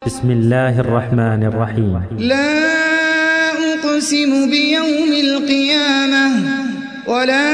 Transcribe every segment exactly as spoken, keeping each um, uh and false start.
بسم الله الرحمن الرحيم. لا أقسم بيوم القيامة ولا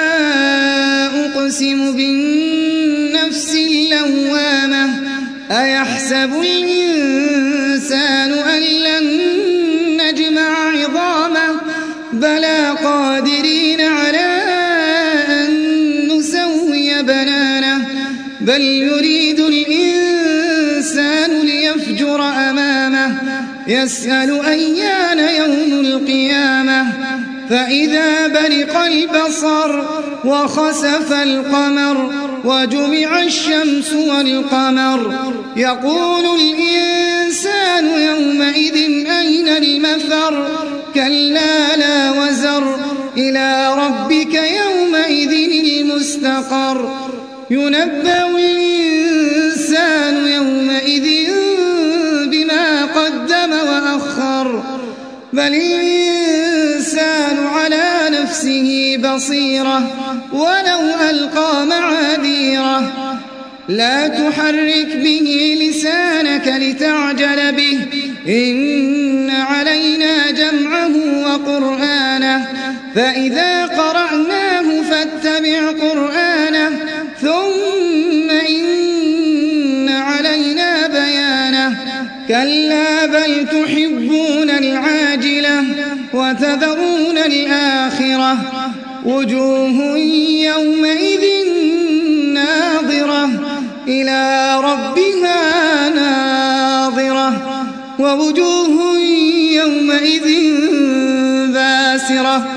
أقسم بالنفس اللوامة أيحسب الإنسان أن لن نجمع عظامه بلى قادرين على أن نسوي بنانه بل يريد الإنسان ليفجر أمامه يسأل أيان يوم القيامة فإذا برق البصر وخسف القمر وجمع الشمس والقمر يقول الإنسان يومئذ أين المفر كلا لا وزر إلى ربك يومئذ المستقر ينبأ الإنسان يومئذ بما قدم وأخر بل الإنسان على نفسه بصيرة ولو ألقى معاذيره لا تحرك به لسانك لتعجل به إن علينا جمعه وقرآنه فإذا قرأناه فاتبع قرآنه ثم إن علينا بيانه كلا بل تحبون العاجلة وتذرون الآخرة وجوه يومئذ ناظرة إلى ربها ناظرة ووجوه يومئذ باسرة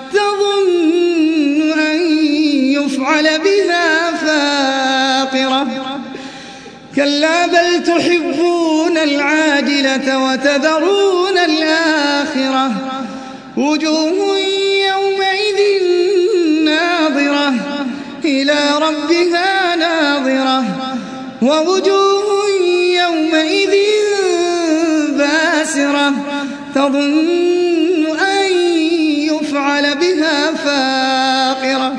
تظن أن يفعل بها فاقرة كلا بل تحبون العاجلة وتذرون الآخرة وجوه يومئذ ناظرة إلى ربها ناظرة ووجوه يومئذ باسرة تظن أن يفعل بها فاقرة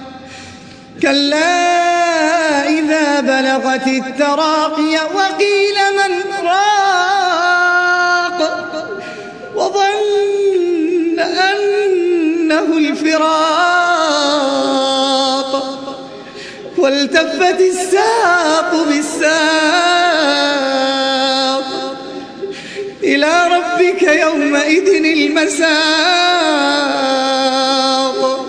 كلا إذا بلغت التراقي وقيل من راق وظن أنه الفراق والتفت الساق بالساق إلى ربك يومئذ المساق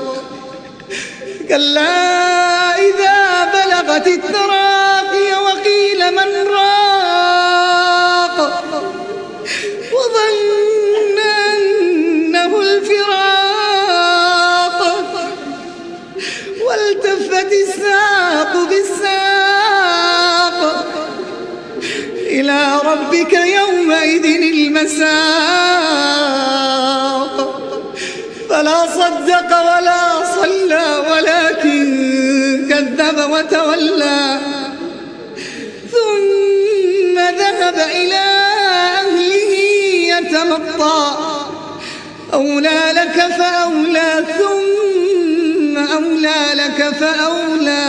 كلا إذا بلغت التراقي وقيل من راق وظن أنه الفراق والتفت الساق بالساق إلى ربك يومئذ المساق فلا صدق ولا صلى ولكن كذب وتولى ثم ذهب إلى أهله يتمطى أولى لك فأولى ثم أولى لك فأولى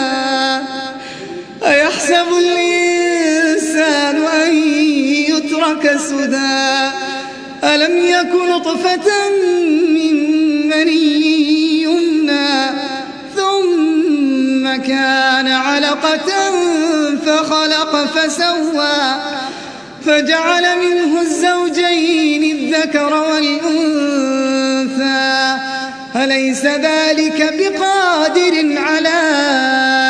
أيحسب الإنسان أن يترك سدى ألم يكن نطفة من مني يمنى ثم كان علقة فخلق فسوى فجعل منه الزوجين الذكر والأنثى أليس ذلك بقادر على